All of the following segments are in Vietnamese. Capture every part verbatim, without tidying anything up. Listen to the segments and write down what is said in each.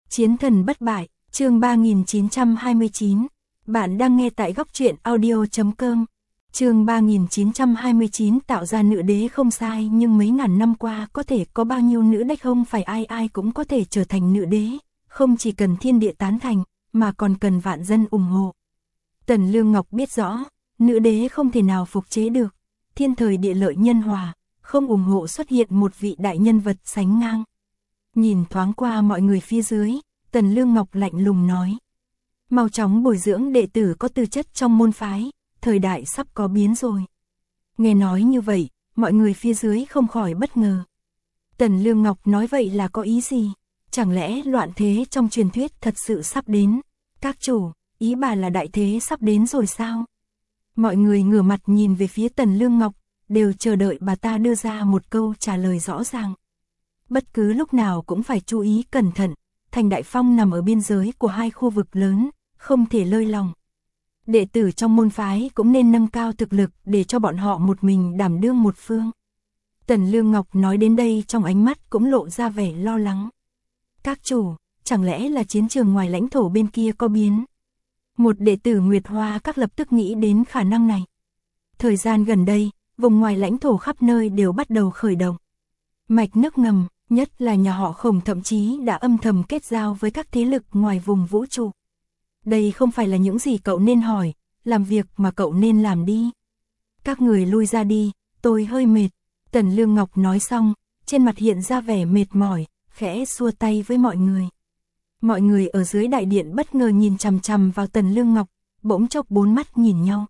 Chiến thần bất bại, chương ba nghìn chín trăm hai mươi chín. Bạn đang nghe tại góc truyện audio chấm com. Chương ba nghìn chín trăm hai mươi chín tạo ra nữ đế không sai, nhưng mấy ngàn năm qua có thể có bao nhiêu nữ đế không phải ai ai cũng có thể trở thành nữ đế, không chỉ cần thiên địa tán thành, mà còn cần vạn dân ủng hộ. Tần Lương Ngọc biết rõ, nữ đế không thể nào phục chế được, thiên thời địa lợi nhân hòa, không ủng hộ xuất hiện một vị đại nhân vật sánh ngang. Nhìn thoáng qua mọi người phía dưới, Tần Lương Ngọc lạnh lùng nói: mau chóng bồi dưỡng đệ tử có tư chất trong môn phái, thời đại sắp có biến rồi. Nghe nói như vậy, mọi người phía dưới không khỏi bất ngờ. Tần Lương Ngọc nói vậy là có ý gì? Chẳng lẽ loạn thế trong truyền thuyết thật sự sắp đến? Các chủ, ý bà là đại thế sắp đến rồi sao? Mọi người ngửa mặt nhìn về phía Tần Lương Ngọc, đều chờ đợi bà ta đưa ra một câu trả lời rõ ràng. Bất cứ lúc nào cũng phải chú ý cẩn thận, thành Đại Phong nằm ở biên giới của hai khu vực lớn, không thể lơi lòng. Đệ tử trong môn phái cũng nên nâng cao thực lực để cho bọn họ một mình đảm đương một phương. Tần Lương Ngọc nói đến đây trong ánh mắt cũng lộ ra vẻ lo lắng. Các chủ, chẳng lẽ là chiến trường ngoài lãnh thổ bên kia có biến? Một đệ tử Nguyệt Hoa Các lập tức nghĩ đến khả năng này. Thời gian gần đây, vùng ngoài lãnh thổ khắp nơi đều bắt đầu khởi động. Mạch nước ngầm, nhất là nhà họ Khổng thậm chí đã âm thầm kết giao với các thế lực ngoài vùng vũ trụ. Đây không phải là những gì cậu nên hỏi, làm việc mà cậu nên làm đi. Các người lui ra đi, tôi hơi mệt. Tần Lương Ngọc nói xong, trên mặt hiện ra vẻ mệt mỏi, khẽ xua tay với mọi người. Mọi người ở dưới đại điện bất ngờ nhìn chằm chằm vào Tần Lương Ngọc, bỗng chốc bốn mắt nhìn nhau.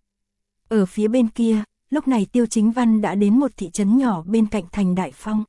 Ở phía bên kia, lúc này Tiêu Chính Văn đã đến một thị trấn nhỏ bên cạnh thành Đại Phong.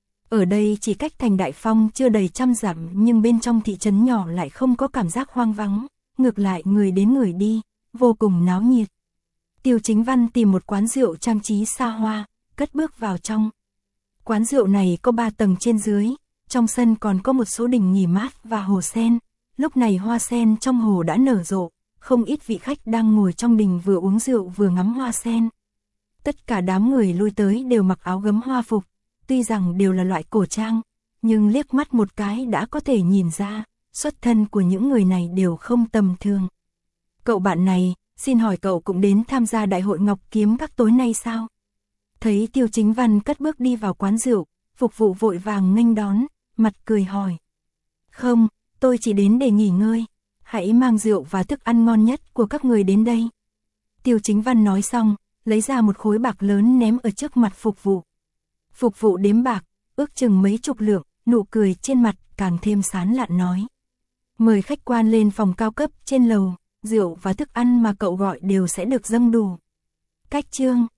Ở đây chỉ cách thành Đại Phong chưa đầy trăm dặm, nhưng bên trong thị trấn nhỏ lại không có cảm giác hoang vắng, ngược lại người đến người đi, vô cùng náo nhiệt. Tiêu Chính Văn tìm một quán rượu trang trí xa hoa, cất bước vào trong. Quán rượu này có ba tầng trên dưới, trong sân còn có một số đình nghỉ mát và hồ sen. Lúc này hoa sen trong hồ đã nở rộ, không ít vị khách đang ngồi trong đình vừa uống rượu vừa ngắm hoa sen. Tất cả đám người lui tới đều mặc áo gấm hoa phục, tuy rằng đều là loại cổ trang, nhưng liếc mắt một cái đã có thể nhìn ra, xuất thân của những người này đều không tầm thường. Cậu bạn này, xin hỏi cậu cũng đến tham gia đại hội Ngọc Kiếm Các tối nay sao? Thấy Tiêu Chính Văn cất bước đi vào quán rượu, phục vụ vội vàng nghênh đón, mặt cười hỏi: không, tôi chỉ đến để nghỉ ngơi, hãy mang rượu và thức ăn ngon nhất của các người đến đây. Tiêu Chính Văn nói xong, lấy ra một khối bạc lớn ném ở trước mặt phục vụ. Phục vụ đếm bạc, ước chừng mấy chục lượng, nụ cười trên mặt càng thêm sán lạn nói: mời khách quan lên phòng cao cấp trên lầu, rượu và thức ăn mà cậu gọi đều sẽ được dâng đủ. Cách chương,